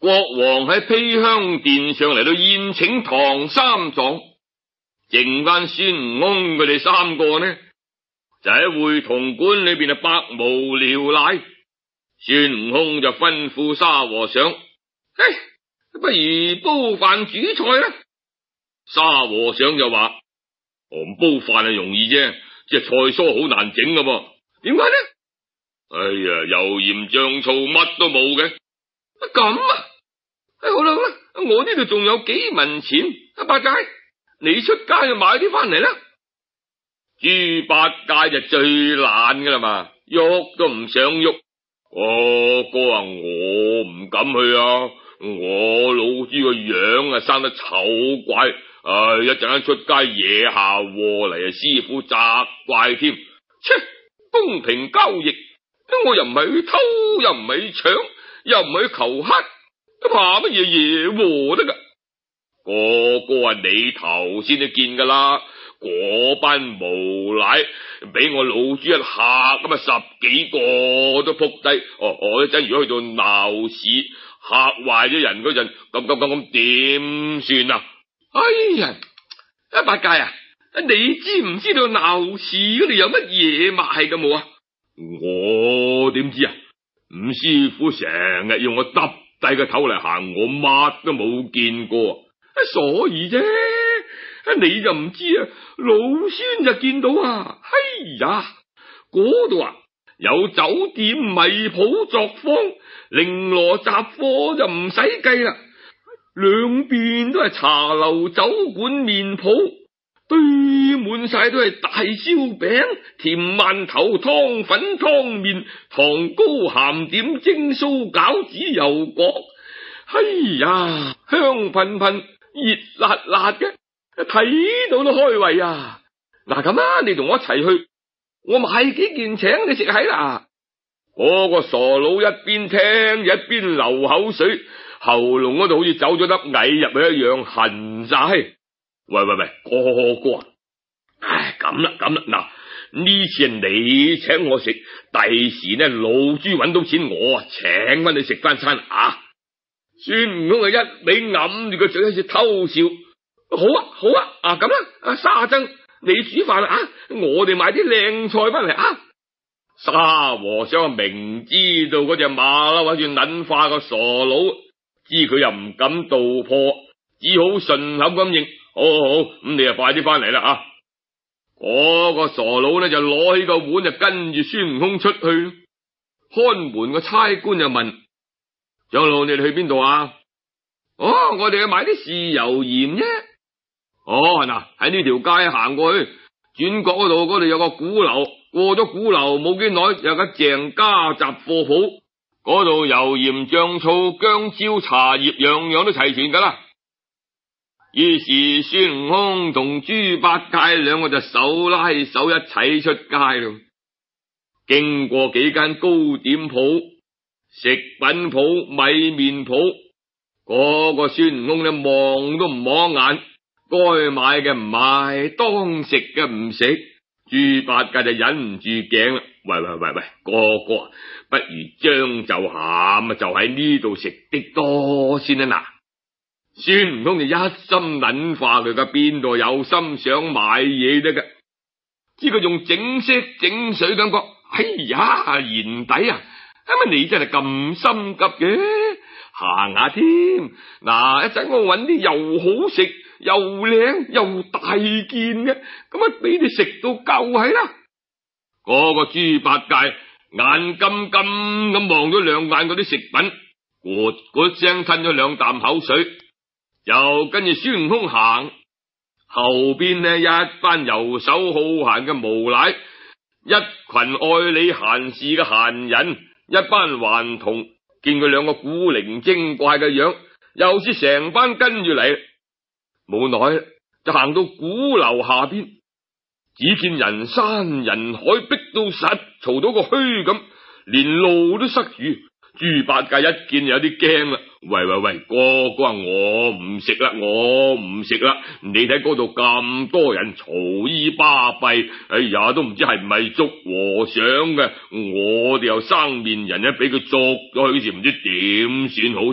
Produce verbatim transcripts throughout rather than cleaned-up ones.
國王喺披香殿上嚟到宴請唐三藏，剩翻孫悟空佢哋三個呢，就喺會同館裏邊啊百無聊賴。孫悟空就吩咐沙和尚：唉，不如煲飯煮菜啦。沙和尚就話：哦，煲飯係容易啫，即係菜蔬好難整噶噃。點解呢？哎呀，油鹽醬醋乜都冇嘅。咁啊？哎，好啦好啦，我呢度仲有幾文錢，阿八戒，你出街就買啲翻嚟啦。豬八戒就最懶噶啦嘛，喐都唔想喐。哦，哥啊，我唔敢去啊，我老豬個樣啊生得醜怪，唉，一陣間出街惹下禍嚟啊，師傅責怪添。切，公平交易，我又唔係去偷，又唔係去搶，又唔係去求乞，怕乜嘢惹禍得噶？哥哥啊，你頭先都見噶啦，嗰班無賴俾我老豬一嚇咁啊，十幾個都撲低。哦，我一陣如果去到鬧市嚇壞咗人嗰陣，咁咁咁咁點算啊？哎呀，阿八戒啊，你知唔知道鬧市嗰度有乜嘢賣噶冇啊？我點知啊？五師傅成日要我耷低個頭嚟行，我乜都冇見過，所以啫。你就唔知啊，老孫就見到啊，哎呀，嗰度啊有酒店、米鋪、作坊、綾羅雜貨就唔使計啦，兩邊都係茶樓、酒館、麵鋪，堆滿晒都係大燒餅、甜饅頭、湯粉、湯麵、糖糕、鹹點、蒸酥、餃子、油角，哎呀，香噴噴、熱辣辣嘅。睇到都開胃啊！嗱咁啊，你同我一齊去，我買幾件請你食喺啦。嗰個傻佬一邊聽一邊流口水，喉嚨嗰度好似走咗粒蟻入去一樣痕晒。喂喂喂，哥哥啊！唉，咁啦咁啦，嗱，呢次係你請我食，第時呢老豬揾到錢，我啊請翻你食翻餐啊！孫悟空啊一味揞住個嘴喺度偷笑。好啊好啊，啊咁啦，啊沙僧你煮飯啦啊，我哋買啲靚菜翻嚟啊。沙和尚明知道嗰隻馬騮喺度捻化個傻佬，知佢又唔敢道破，只好順口咁應：好好好，咁你就快啲翻嚟啦啊！嗰個傻佬呢就攞起個碗就跟住孫悟空出去。看門個差官就問：長老，你哋去邊度啊？哦，我哋去買啲豉油鹽啫。哦，嗱，喺呢條街行過去，轉角嗰度，嗰度有個鼓樓，過咗鼓樓冇幾耐，有間鄭家雜貨鋪，嗰度油鹽醬醋薑椒茶葉樣樣都齊全噶啦。於是孫悟空同豬八戒兩個就手拉手一齊出街咯。經過幾間糕點鋪、食品鋪、米麵鋪，嗰個孫悟空呢望都唔望眼。該買嘅唔買，當食嘅唔食，豬八戒就忍唔住頸啦。喂喂喂喂，哥哥，不如將就下啊，就喺呢度食的多先啦。嗱，孫悟空就一心諗化佢嘅，邊度有心想買嘢得嘅？知佢仲整色整水咁講，哎呀，賢弟啊，乜你真係咁心急嘅？行下添，嗱，一陣我搵啲又好食又靚又大件嘅，咁啊俾你食到夠係啦。嗰個豬八戒眼金金咁望咗兩眼嗰啲食品，咕咕聲吞咗兩啖口水，又跟住孫悟空行，後邊呢一班游手好閒嘅無賴，一群愛理閒事嘅閒人，一班頑童，見佢兩個古靈精怪嘅樣，又似成班跟住嚟。冇耐就行到鼓樓下邊，只見人山人海，逼到實嘈到個墟咁，連路都塞住。豬八戒一見有啲驚啦，喂喂喂，哥哥話我唔食啦，我唔食啦！你睇嗰度咁多人嘈依巴閉，哎呀，都唔知係唔係捉和尚嘅，我哋又生面人咧，俾佢捉咗去時，唔知點算好添。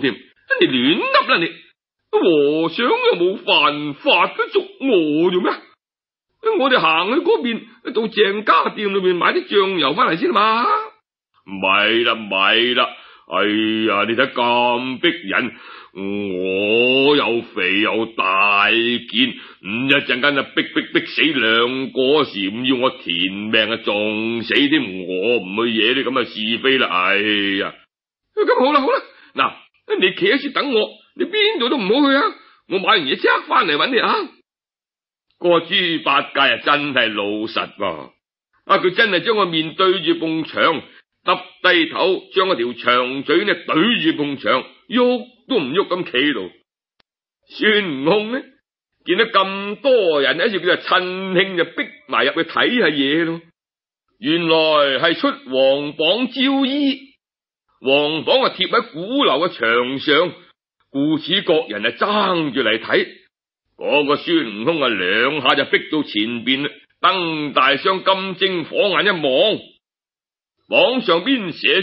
你亂噏啦你！和尚又冇犯法，都捉我做咩？我哋行去嗰邊到鄭家店裏面買啲醬油翻嚟先嘛。咪啦咪啦，哎呀，你睇咁逼人，我又肥又大件，唔一陣間就逼逼逼死兩個時，唔要我填命啊，撞死添，我唔去惹啲咁嘅是非啦。哎呀，咁好啦好啦，嗱，你企喺處等我，你邊度都唔好去啊！我買完嘢即刻翻嚟揾你啊！個豬八戒啊，真係老實噃，啊佢真係將個面對住埲牆，耷低頭，將嗰條長嘴呢對住埲牆，喐都唔喐咁企度。孫悟空呢，見到咁多人喺處，佢就趁興就逼埋入去睇下嘢咯。原來係出皇榜招衣，皇榜啊貼喺鼓樓嘅牆上，故此各人啊爭住嚟睇。嗰個孫悟空啊，兩下就逼到前邊，瞪大雙金睛火眼一望，榜上邊寫住：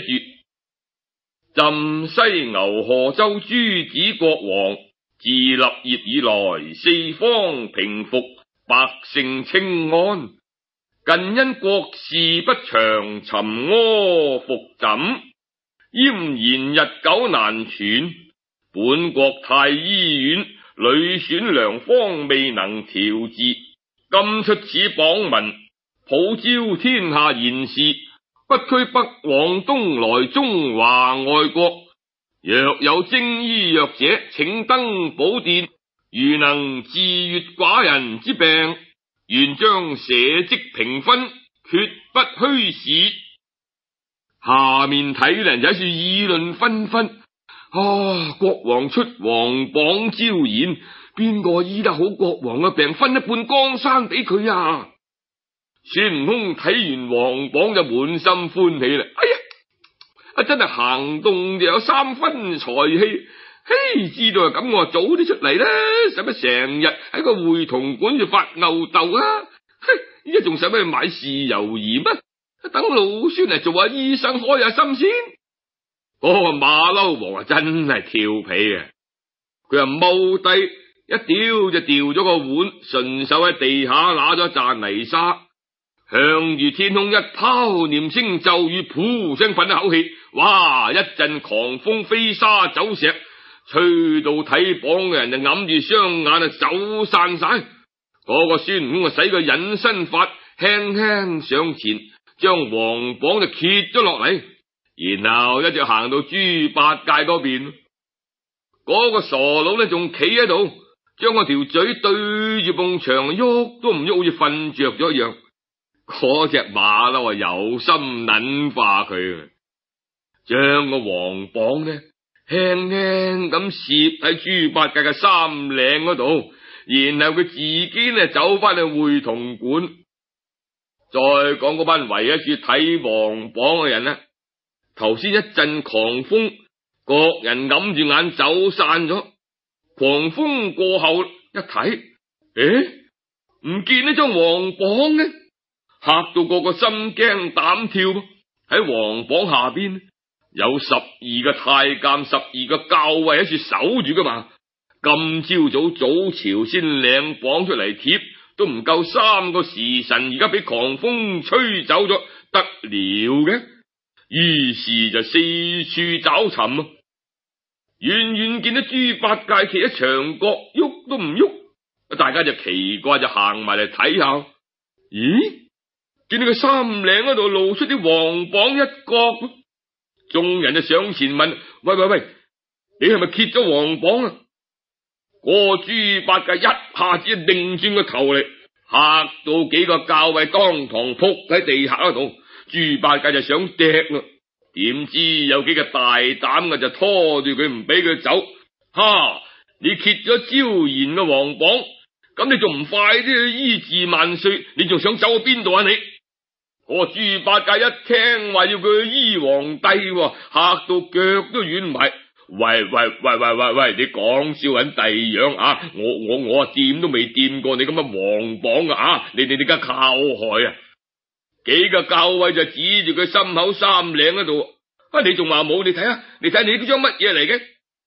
朕西牛賀州諸子國王，自立業以來，四方平復，百姓清安。近因國事不祥，沉疴伏枕，咽言日久難存。本國太醫院屢選良方，未能調治。今出此榜文，普招天下賢士，不拘北往東來，中華外國。若有精醫藥者，請登寶殿。如能治癒寡人之病，願將社稷平分，決不虛使。下面睇人就喺處議論紛紛。啊！國王出皇榜招賢，邊個醫得好國王嘅病，分一半江山俾佢啊！孫悟空睇完皇榜就滿心歡喜啦。哎呀，啊真係行動就有三分才氣。嘿，知道係咁，我早啲出嚟啦，使乜成日喺個會同館度發吽斗啊？嘿，依家仲使乜去買豉油鹽乜？等老孫嚟做下醫生，開下心先。嗰個馬騮王啊，真係調皮啊！佢啊踎低一掉就掉咗個碗，順手喺地下揦咗一紮泥沙，向住天空一拋，念聲咒語，噗聲噴一口氣，哇！一陣狂風飛沙走石，吹到睇榜嘅人就揞住雙眼啊走散晒。嗰個孫悟空啊使個隱身法，輕輕上前，將皇榜就揭咗落嚟。然後一直行到豬八戒嗰邊，嗰個傻佬呢仲企喺度，將個條嘴對住埲牆，喐都唔喐，好似瞓着咗一樣。嗰隻馬騮啊有心諗化佢，將個皇榜呢輕輕咁攝喺豬八戒嘅衫領嗰度，然後佢自己呢走翻去會同館。再講嗰班圍喺處睇皇榜嘅人呢，頭先一陣狂風，各人揞住眼走散咗。狂風過後一睇，誒，唔見呢張皇榜呢，嚇到個個心驚膽跳。喺皇榜下邊有十二個太監，十二個校尉喺處守住噶嘛。今朝早早朝先領榜出嚟貼，都唔夠三個時辰，而家俾狂風吹走咗，得了嘅。於是就四處找尋啊，遠遠見到豬八戒企喺牆角，喐都唔喐，大家就奇怪，就行埋嚟睇下。咦，見到佢衫領嗰度露出啲黃榜一角，眾人就上前問：喂喂喂，你係咪揭咗黃榜啊？個豬八戒一下子擰轉個頭嚟，嚇到幾個校尉當堂仆喺地下嗰度。豬八戒就想趯啦，點知有幾個大膽嘅就拖住佢唔俾佢走。哈！你揭咗招賢嘅皇榜，咁你仲唔快啲去醫治萬歲？你仲想走去邊度啊你？個豬八戒一聽話要佢去醫皇帝，嚇到腳都軟埋。喂喂喂喂喂喂，你講笑緊第樣啊？我我我啊掂都未掂過你咁嘅皇榜啊！你你你而家靠害啊！幾個校尉就指住佢心口衫領嗰度，啊！你仲話冇？你睇下，你睇你呢張乜嘢嚟嘅？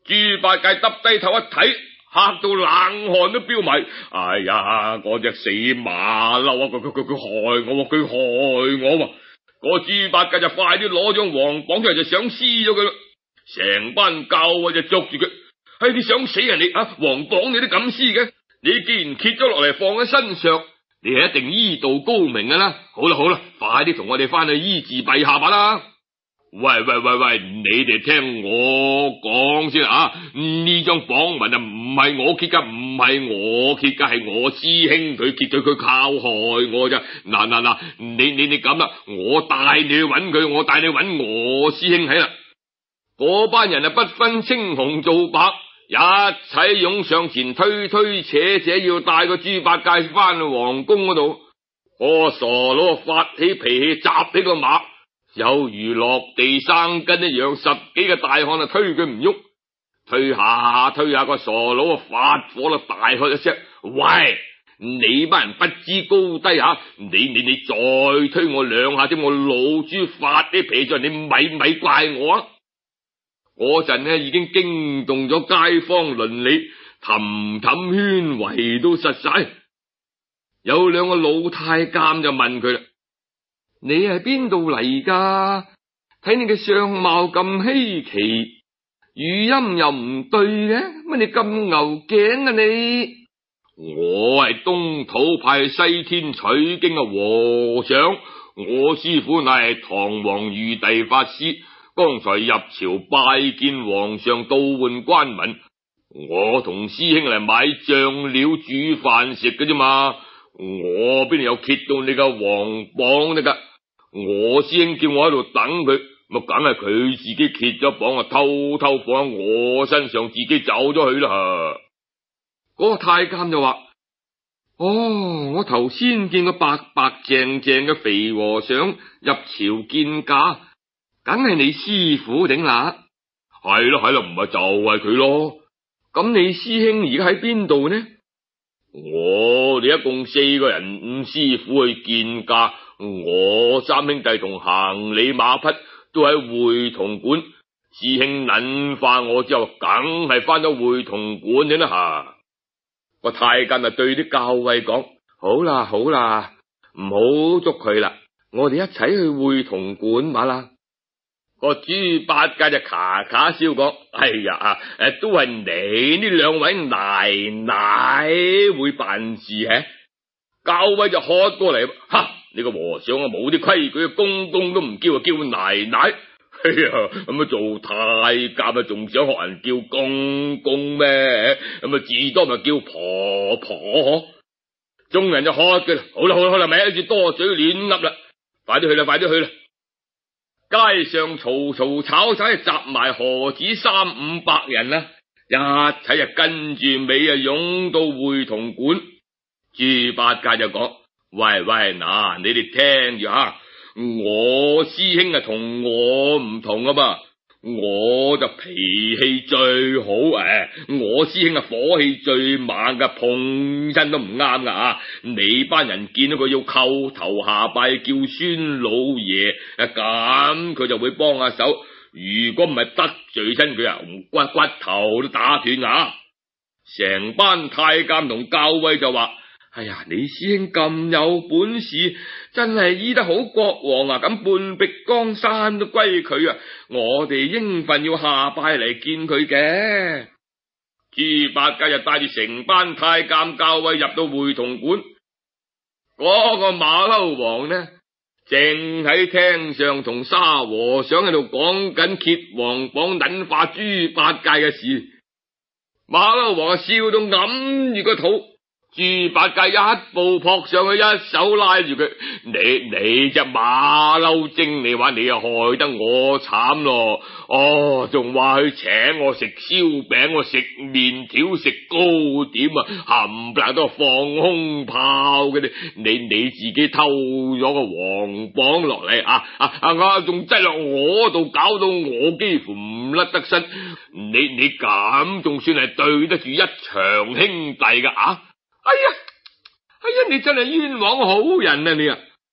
豬八戒耷低頭一睇，嚇到冷汗都飆埋。哎呀，嗰隻死馬騮啊！佢佢佢佢害我，佢害我啊！個豬八戒就快啲攞張黃榜出嚟，就想撕咗佢啦。成班教尉就捉住佢。哎，你想死人你啊！黃榜你都敢撕嘅？你既然揭咗落嚟放喺身上，你係一定醫道高明噶啦。好啦好啦，快啲同我哋翻去醫治陛下吧啦！喂喂喂喂，你哋聽我講先啊！呢張榜文啊唔係我揭噶，唔係我揭噶，係我師兄佢揭咗，佢靠害我咋？嗱嗱嗱，你你你咁啦，我帶你去揾佢，我帶你揾我師兄喺啦。嗰班人啊不分青紅皂白，一齊湧上前，推推扯扯，要帶個豬八戒翻去皇宮嗰度。個傻佬發起脾氣，砸起個馬，有如落地生根一樣，十幾個大漢啊推佢唔喐，推下推下，個傻佬啊發火啦，大喝一聲：喂！你班人不知高低吓，你你你再推我兩下啫，我老豬發啲脾氣，你咪咪怪我啊！嗰陣呢已經驚動咗街坊鄰里，氹氹圈圍到實晒。有兩個老太監就問佢啦：你係邊度嚟噶？睇你嘅相貌咁稀奇，語音又唔對嘅，乜你咁牛頸啊你？我係東土派西天取經嘅和尚，我師父乃係唐王玉帝法師。剛才入朝拜見皇上，倒換官文，我同師兄嚟買醬料煮飯食嘅啫嘛，我邊度有揭到你個黃榜得噶？我師兄叫我喺度等佢，咪梗係佢自己揭咗榜啊，偷偷放喺我身上，自己走咗去啦。嗰個太監就話：哦，我頭先見個白白淨淨嘅肥和尚入朝見駕。梗係你師父頂啦，係咯係咯，唔係就係佢咯。咁你師兄而家喺邊度呢？我哋一共四個人，五師父去見駕，我三兄弟同行李馬匹都喺會同館。師兄諗化我之後，梗係翻咗會同館嘅啦吓。個太監啊對啲教尉講：好啦好啦，唔好捉佢啦，我哋一齊去會同館嘛啦。個豬八戒就咔咔笑講：哎呀，誒，都係你呢兩位奶奶會辦事嘅。教尉就喝過嚟：哈！你個和尚啊，冇啲規矩，公公都唔叫啊，叫奶奶。哎呀，咁啊做太監啊，仲想學人叫公公咩？咁啊至多咪叫婆婆。眾人就喝嘅啦。好啦好啦好啦，咪住多嘴亂噏啦，快啲去啦快啲去啦！街上嘈嘈吵吵，集埋何止三五百人啦，一齊就跟住尾啊湧到會同館。豬八戒就講：喂喂，嗱，你哋聽住吓，我師兄啊同我唔同啊嘛，我就脾氣最好誒，我師兄啊火氣最猛噶，碰親都唔啱噶啊！你班人見到佢要叩頭下拜，叫孫老爺，咁佢就會幫下手。如果唔係得罪親佢啊，骨骨頭都打斷啊！成班太監同教尉就話：哎呀，你師兄咁有本事，真係醫得好國王啊！咁半壁江山都歸佢啊！我哋應份要下拜嚟見佢嘅。豬八戒就帶住成班太監教尉入到會同館。嗰個馬騮王呢，正喺廳上同沙和尚喺度講緊揭黃榜捻化豬八戒嘅事。馬騮王啊笑到揞住個肚。豬八戒一步撲上去，一手拉住佢：你你隻馬騮精，你話你又害得我慘咯！哦，仲話去請我食燒餅，我食麵條，食糕點啊，冚唪唥都係放空炮嘅。你你你自己偷咗個黃榜落嚟啊啊啊！仲擠落我度，搞到我幾乎唔甩得身。你你咁仲算係對得住一場兄弟噶啊？哎呀，哎呀，你真係冤枉好人啊你啊！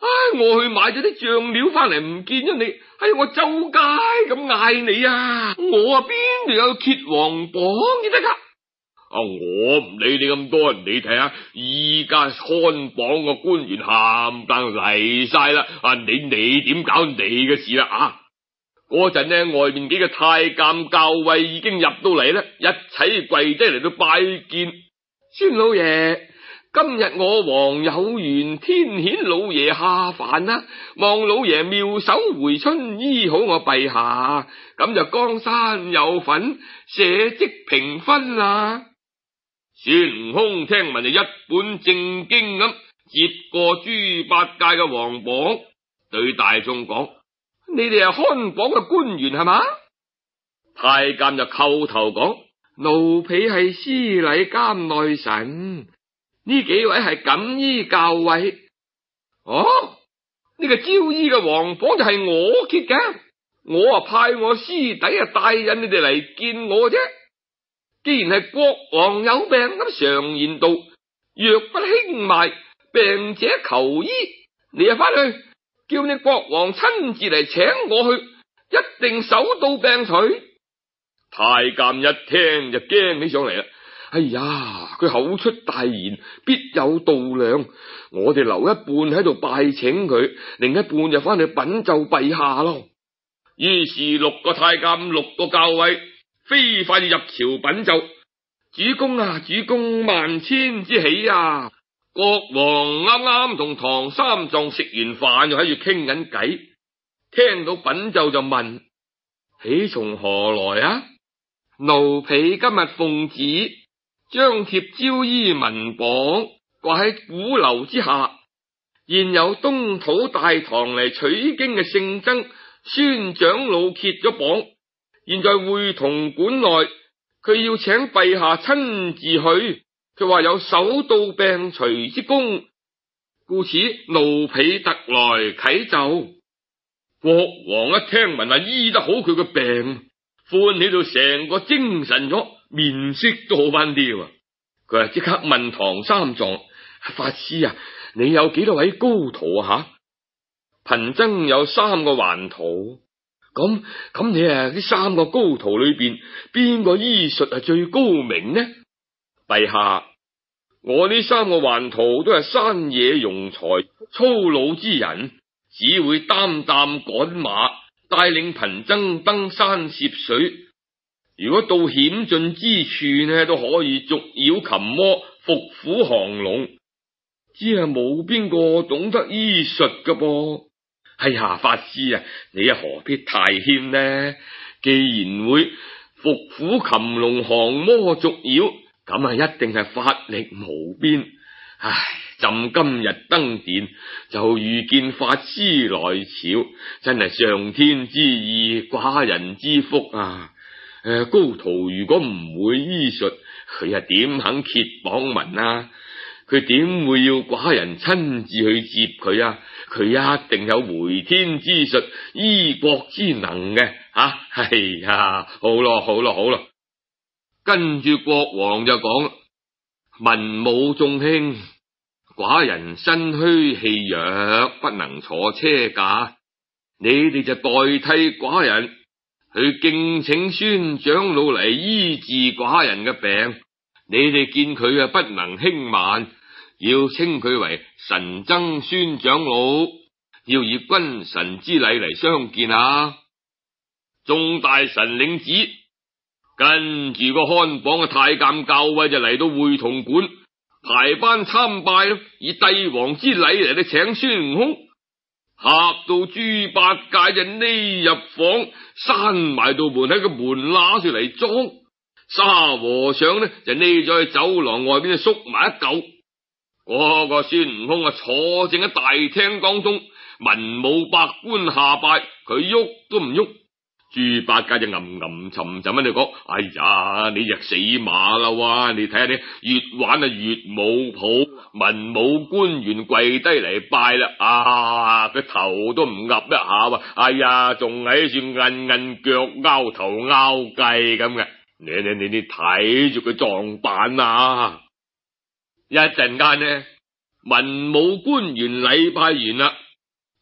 唉，我去買咗啲醬料翻嚟唔見咗你，唉，我周街咁嗌你啊，我啊邊度有揭黃榜嘅得噶？啊，我唔理你咁多，你睇下，依家看榜個官員冚唪唥嚟晒啦，啊，你你點搞你嘅事啦啊？嗰陣呢，外面幾個太監校尉已經入到嚟啦，一齊跪低嚟到拜見孫老爺。今日我王有緣天顯老爺下凡啦，望老爺妙手回春，醫好我陛下，咁就江山有份，社稷平分啦。孫悟空聽聞就一本正經咁接過豬八戒嘅皇榜，對大眾講：你哋係看榜嘅官員係嘛？太監就叩頭講：奴婢係司禮監內臣。呢幾位係錦衣校尉。哦，呢、這個招醫嘅皇榜就係我揭嘅，我啊派我師弟啊帶引你哋嚟見我啫。既然係國王有病，咁常言道，藥不輕賣，病者求醫。你啊翻去叫你國王親自嚟請我去，一定手到病除。太監一聽就驚起上嚟啦。哎呀，佢口出大言，必有道量。我哋留一半喺度拜請佢，另一半就翻去稟奏陛下咯。於是六個太監、六個校尉飛快入朝稟奏：主公啊，主公萬千之喜啊！國王啱啱同唐三藏食完飯，又喺度傾緊偈，聽到稟奏就問：喜從何來啊？奴婢今日奉旨，張貼招醫文榜掛喺鼓樓之下，現有東土大唐嚟取經嘅聖僧孫長老揭咗榜，現在會同館內，佢要請陛下親自去，佢話有手到病除之功，故此奴婢特來啟奏。國王一聽聞啊，醫得好佢嘅病，歡喜到成個精神咗，面色都好翻啲啊！佢啊即刻問唐三藏：法師啊，你有幾多位高徒啊？吓，貧僧有三個還徒。咁咁，你啊呢三個高徒裏邊，邊個醫術係最高明呢？陛下，我呢三個還徒都係山野庸才、粗魯之人，只會擔擔趕馬，帶領貧僧登山涉水。如果到險峻之處呢，都可以捉妖擒魔、伏虎降龍，只係冇邊個懂得醫術噶噃。哎呀，法師啊，你啊何必太謙呢？既然會伏虎擒龍、降魔捉妖，咁啊一定係法力無邊。唉，朕今日登殿就遇見法師來朝，真係上天之意，寡人之福啊！誒、呃，高徒如果唔會醫術，佢又點肯揭榜文啊？佢點會要寡人親自去接佢啊？佢一定有回天之術、醫國之能嘅啊！係呀，好咯，好咯，好咯。跟住國王就講：文武眾卿，寡人身虛氣弱，不能坐車駕，你哋就代替寡人去敬請孫長老嚟醫治寡人嘅病。你哋見佢啊，不能輕慢，要稱佢為神僧孫長老，要以君臣之禮嚟相見啊！眾大臣領旨，跟住個看榜嘅太監校尉就嚟到會同館排班參拜，以帝王之禮嚟到請孫悟空。嚇到豬八戒就匿入房，閂埋道門喺個門罅住嚟裝。沙和尚呢就匿咗喺走廊外邊，縮埋一嚿。嗰個孫悟空啊，坐正喺大廳當中，文武百官下拜，佢喐都唔喐。豬八戒就吟吟沉沉喺度講：哎呀，你隻死馬啦！哇，你睇下你越玩啊越冇譜，文武官員跪低嚟拜啦，啊，佢頭都唔岌一下，哎呀，仲喺處摁摁腳、拗頭拗計咁嘅。你你你你睇住佢撞板啊！一陣間呢，文武官員禮拜完啦，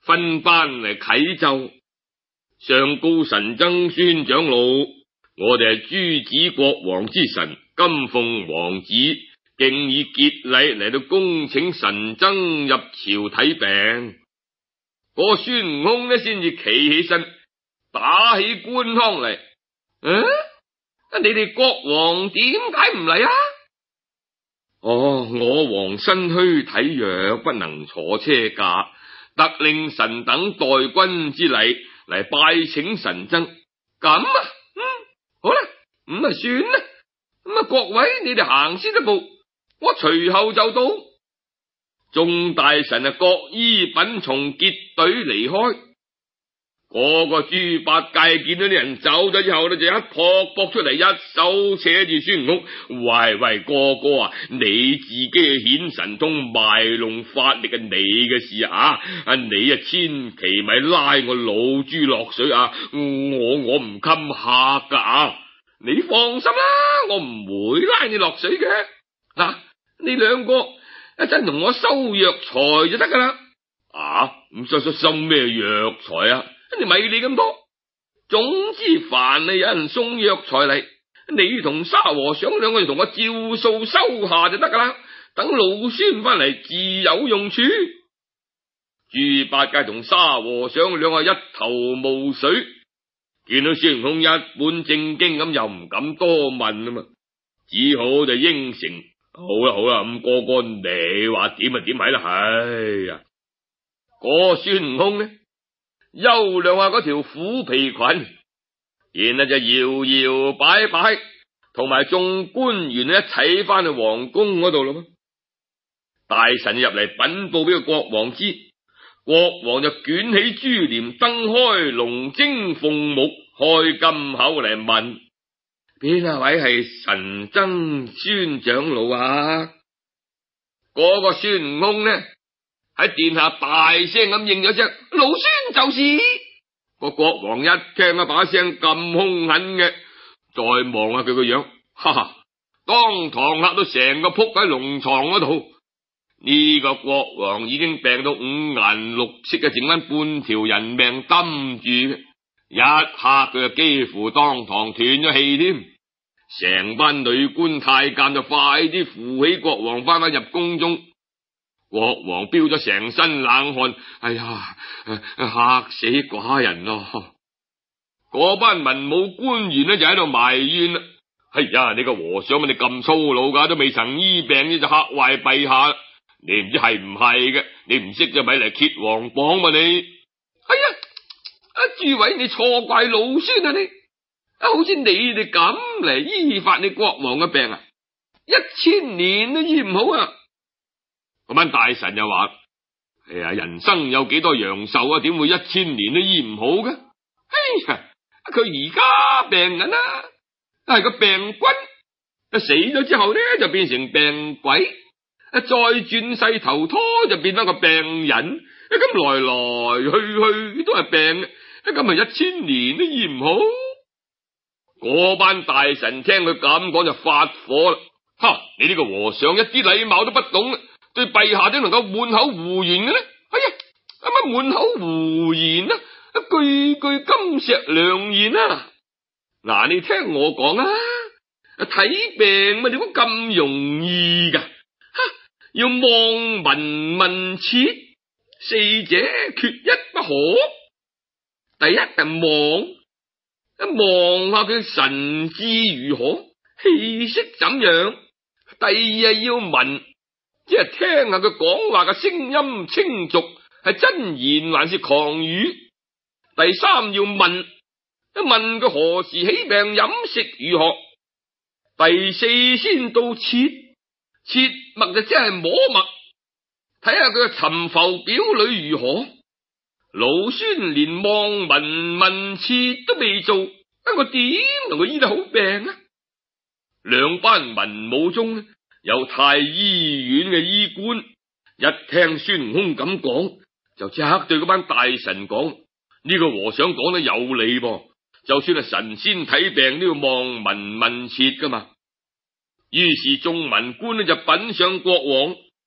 分班嚟啟奏，上告神僧孫長老，我哋係諸子國王之臣金鳳王子，敬以結禮嚟到恭請神僧入朝睇病。個孫悟空呢先至企起身，打起官腔嚟。嗯、啊，你哋國王點解唔嚟啊？哦，我王身虛體弱，不能坐車駕，特令臣等代君之禮嚟拜請神僧。咁啊，嗯，好啦，咁啊算啦。咁啊，各位你哋行先一步，我隨後就到。眾大臣啊，各依品從結隊離開。嗰個豬八戒見到啲人走咗之後呢，就一撲撲出嚟，一手扯住孫悟空。喂喂，哥哥啊，你自己顯神通賣弄法力啊，你嘅事啊，啊你啊千祈咪拉我老豬落水啊！我我唔襟吓噶啊！你放心啦，我唔會拉你落水嘅。嗱、啊，你兩個一陣同我收藥材就得噶啦。啊，咁收收收咩藥材啊？你咪理咁多，總之凡係有人送藥材嚟，你同沙和尚兩個人同我照數收下就得噶啦。等老孫翻嚟自有用處。豬八戒同沙和尚兩個一頭霧水，見到孫悟空一本正經咁，又唔敢多問啊嘛，只好就應承。好啦好啦，咁哥哥你話點啊點係啦。唉呀，嗰孫悟空呢，休亮下嗰條虎皮裙，然後就搖搖擺擺，同埋眾官員一齊翻去皇宮嗰度咯。大臣入嚟稟報俾個國王知，國王就捲起珠簾，瞪開龍睛鳳目，開金口嚟問：邊一位係神僧孫長老啊？嗰、那個孫悟空呢，喺殿下大聲咁應咗聲：老孫就是。個國王一聽一把聲咁凶狠嘅，再望下佢個樣，哈哈，當堂嚇到成個仆喺龍床嗰度。呢、這個國王已經病到五顏六色嘅，剩翻半條人命擔住嘅，一下佢就幾乎當堂斷咗氣添。成班女官太監就快啲扶起國王翻返入宮中。國王飆咗成身冷汗，哎呀，嚇死寡人咯！嗰班文武官員呢就喺度埋怨啦：哎呀，你個和尚你咁粗魯噶，都未曾醫病呢就嚇壞陛下，你唔知係唔係嘅？你唔識就咪嚟揭皇榜嘛你？哎呀，啊諸位你錯怪老孫啊你！啊，好似你哋咁嚟醫發你國王嘅病啊，一千年都醫唔好啊！嗰班大臣又話：哎呀，人生有幾多陽壽啊？點會一千年都醫唔好嘅？哎呀，佢而家病緊啦，係個病君，死咗之後呢就變成病鬼，再轉世投胎就變翻個病人，咁來來去去都係病，咁咪一千年都醫唔好。嗰班大臣聽佢咁講就發火啦！哈，你呢個和尚一啲禮貌都不懂，對陛下點能夠滿口胡言嘅呢？哎呀，乜滿口胡言啊？句句金石良言啊！嗱，你聽我講啊，睇病咪點解咁容易噶？哈，要望聞問切，四者缺一不可。第一係望，一望下佢神智如何，氣息怎樣。第二係要聞，即係聽下佢講話嘅聲音清濁，係真言還是狂語。第三要問，一問佢何時起病，飲食如何。第四先到切，切脈就即係摸脈，睇下佢嘅沉浮表裏如何。老孫連望聞問切都未做，我點同佢醫得好病啊？兩班文武中呢，有太醫院嘅醫官，一聽孫悟空咁講，就即刻對嗰班大臣講：呢個和尚講得有理噃，就算係神仙睇病都要望聞問切噶嘛。於是眾文官呢就稟上國王，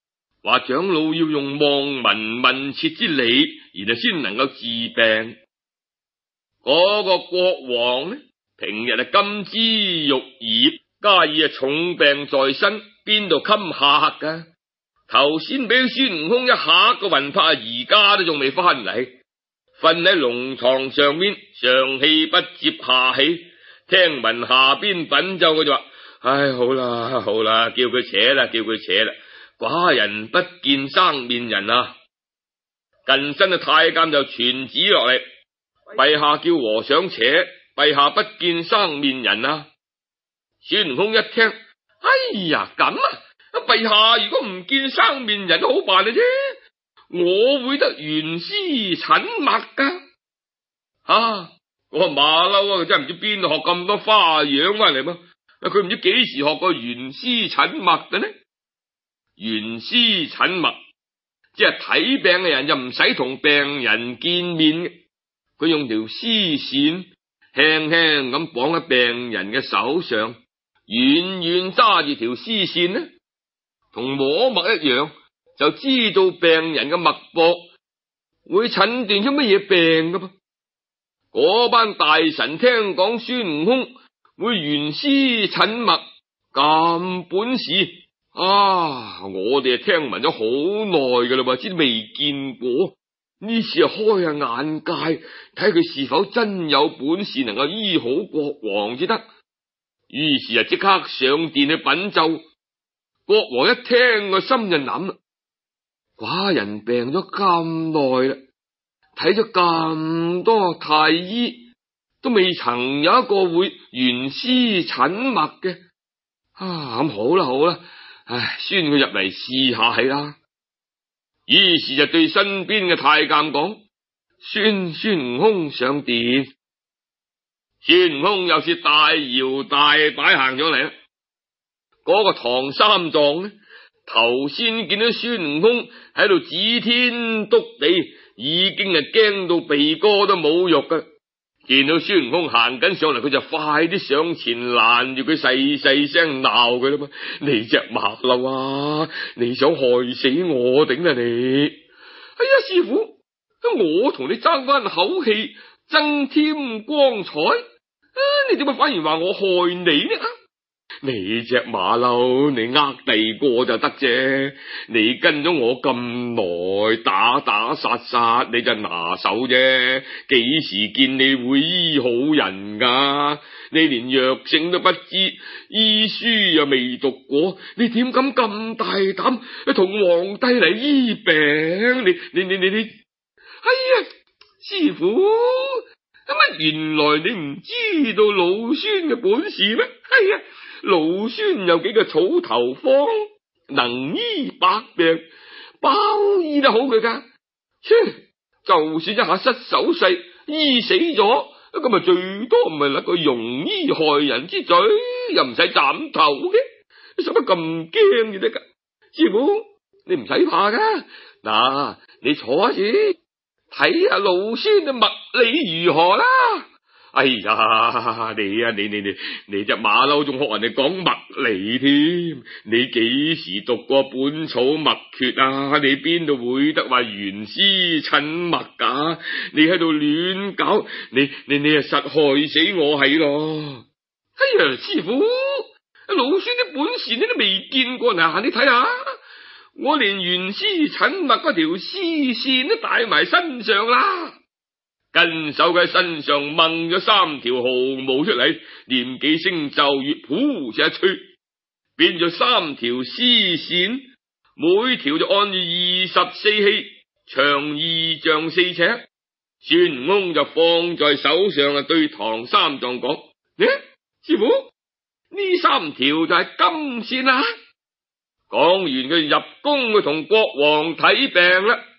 話長老要用望聞問切之理，然後先能夠治病。嗰、那個國王呢，平日係金枝玉葉，加以啊重病在身，邊度襟下噶？頭先俾孫悟空一下個魂魄，而家都仲未翻嚟，瞓喺龍床上面，上氣不接下氣。聽聞下邊稟奏，佢就話：唉，好啦好啦，叫佢扯啦，叫佢扯啦。寡人不見生面人啊！近身嘅太監就傳旨落嚟，陛下叫和尚扯，陛下不見生面人啊！孫悟空一聽，哎呀咁啊！陛下如果唔見生面人，好辦嘅啫，我會得懸絲診脈噶。啊，我話馬騮啊，佢真係唔知邊度學咁多花樣翻嚟噃，佢唔知幾時學過懸絲診脈嘅呢？懸絲診脈，即係睇病嘅人就唔使同病人見面嘅，佢用條絲線輕輕咁綁喺病人嘅手上，遠遠揸住條絲線呢，同摸脈一樣，就知道病人嘅脈搏，會診斷出乜嘢病噶噃。嗰班大臣聽講孫悟空會懸絲診脈，咁本事啊！我哋啊聽聞咗好耐噶啦噃，知都未見過，呢次啊開下眼界，睇佢是否真有本事能夠醫好國王至得。於是啊即刻上殿去稟奏。國王一聽個心就諗啦，寡人病咗咁耐啦，睇咗咁多太醫，都未曾有一個會懸絲診脈嘅。啊，咁好啦好啦，唉，宣佢入嚟試下係啦。於是就對身邊嘅太監講：宣孫悟空上殿。孫悟空又是大搖大擺行咗嚟啦。嗰個唐三藏呢，頭先見到孫悟空喺度指天篤地，已經係驚到鼻哥都冇肉噶。見到孫悟空行緊上嚟，佢就快啲上前攔住佢，細細聲鬧佢啦嘛：你隻馬騮啊，你想害死我頂啦你！哎呀，師傅，我同你爭翻口氣，增添光彩，啊，你點解反而話我害你呢？你隻馬騮，你呃第二個就得啫。你跟咗我咁耐，打打殺殺，你就拿手啫。幾時見你會醫好人噶？你連藥性都不知，醫書又未讀過，你點敢咁大膽同皇帝嚟醫病？你你你你你，哎呀，師傅，乜原來你唔知道老孫嘅本事咩？哎呀！老孫有幾個草頭方，能醫百病，包醫得好佢噶。切，就算一下失手勢，醫死咗，咁啊最多唔係甩個庸醫害人之罪，又唔使斬頭嘅，使乜咁驚至得噶？師傅，你唔使怕噶，嗱，你坐下先，睇下老孫嘅脈理如何啦。哎呀，你啊，你你你你隻馬騮仲學人哋講脈理添？你幾時讀過本草脈訣啊？你邊度會得話懸絲診脈噶？你喺度亂搞，你你你啊實害死我係咯！哎呀，師傅，老孫啲本事你都未見過，嗱，你睇下，我連懸絲診脈嗰條絲線都帶埋身上啦。跟手喺身上掹咗三條毫毛出嚟，念幾聲咒語，噗一吹，變咗三條絲線，每條就按住二十四氣，長二丈四尺。孫悟空就放在手上啊，對唐三藏講：呢、欸、師傅，呢三條就係金線啦。講完佢入宮去同國王睇病啦。